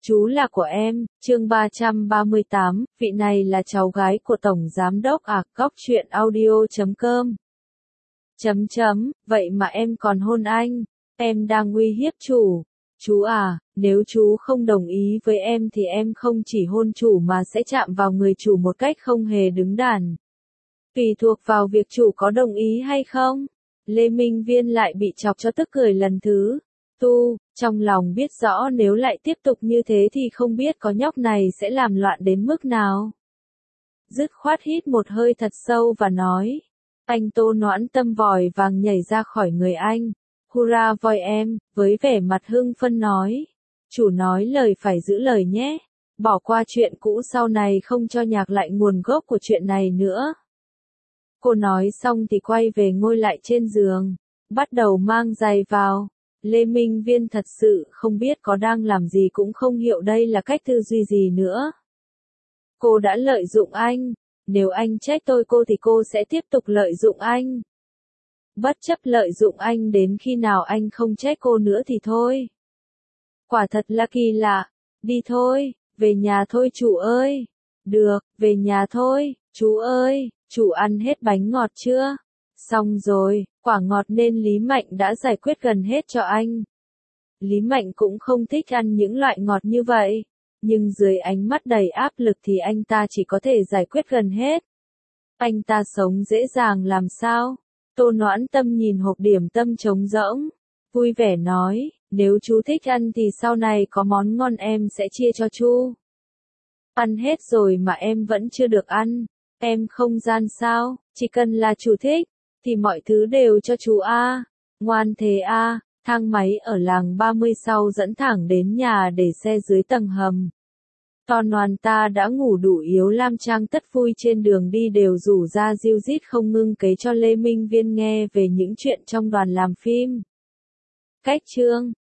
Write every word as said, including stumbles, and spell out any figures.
Chú là của em, chương ba trăm ba mươi tám, vị này là cháu gái của Tổng Giám đốc à, góc truyện audio chấm com. Chấm chấm, vậy mà em còn hôn anh, em đang uy hiếp chủ. Chú à, nếu chú không đồng ý với em thì em không chỉ hôn chủ mà sẽ chạm vào người chủ một cách không hề đứng đắn. Tùy thuộc vào việc chủ có đồng ý hay không. Lê Minh Viên lại bị chọc cho tức cười lần thứ tu, trong lòng biết rõ nếu lại tiếp tục như thế thì không biết có nhóc này sẽ làm loạn đến mức nào. Dứt khoát hít một hơi thật sâu và nói, anh Tô Noãn Tâm vòi vàng nhảy ra khỏi người anh. Hurra voi em, với vẻ mặt hưng phấn nói. Chủ nói lời phải giữ lời nhé. Bỏ qua chuyện cũ sau này không cho nhạc lại nguồn gốc của chuyện này nữa. Cô nói xong thì quay về ngồi lại trên giường. Bắt đầu mang giày vào. Lê Minh Viên thật sự không biết có đang làm gì cũng không hiểu đây là cách tư duy gì nữa. Cô đã lợi dụng anh. Nếu anh trách tôi cô thì cô sẽ tiếp tục lợi dụng anh. Bất chấp lợi dụng anh đến khi nào anh không trách cô nữa thì thôi. Quả thật là kỳ lạ. Đi thôi, về nhà thôi chủ ơi. Được, về nhà thôi, chú ơi, chủ ăn hết bánh ngọt chưa? Xong rồi, quả ngọt nên Lý Mạnh đã giải quyết gần hết cho anh. Lý Mạnh cũng không thích ăn những loại ngọt như vậy. Nhưng dưới ánh mắt đầy áp lực thì anh ta chỉ có thể giải quyết gần hết. Anh ta sống dễ dàng làm sao? Tô Noãn Tâm nhìn hộp điểm tâm trống rỗng, vui vẻ nói, nếu chú thích ăn thì sau này có món ngon em sẽ chia cho chú. Ăn hết rồi mà em vẫn chưa được ăn, em không gian sao, chỉ cần là chú thích, thì mọi thứ đều cho chú a. Ngoan thế a. Thang máy ở làng ba mươi sau dẫn thẳng đến nhà để xe dưới tầng hầm. Toàn đoàn ta đã ngủ đủ yếu Lam Trang tất vui trên đường đi đều rủ ra ríu rít không ngưng kể cho Lê Minh Viên nghe về những chuyện trong đoàn làm phim. Cách chương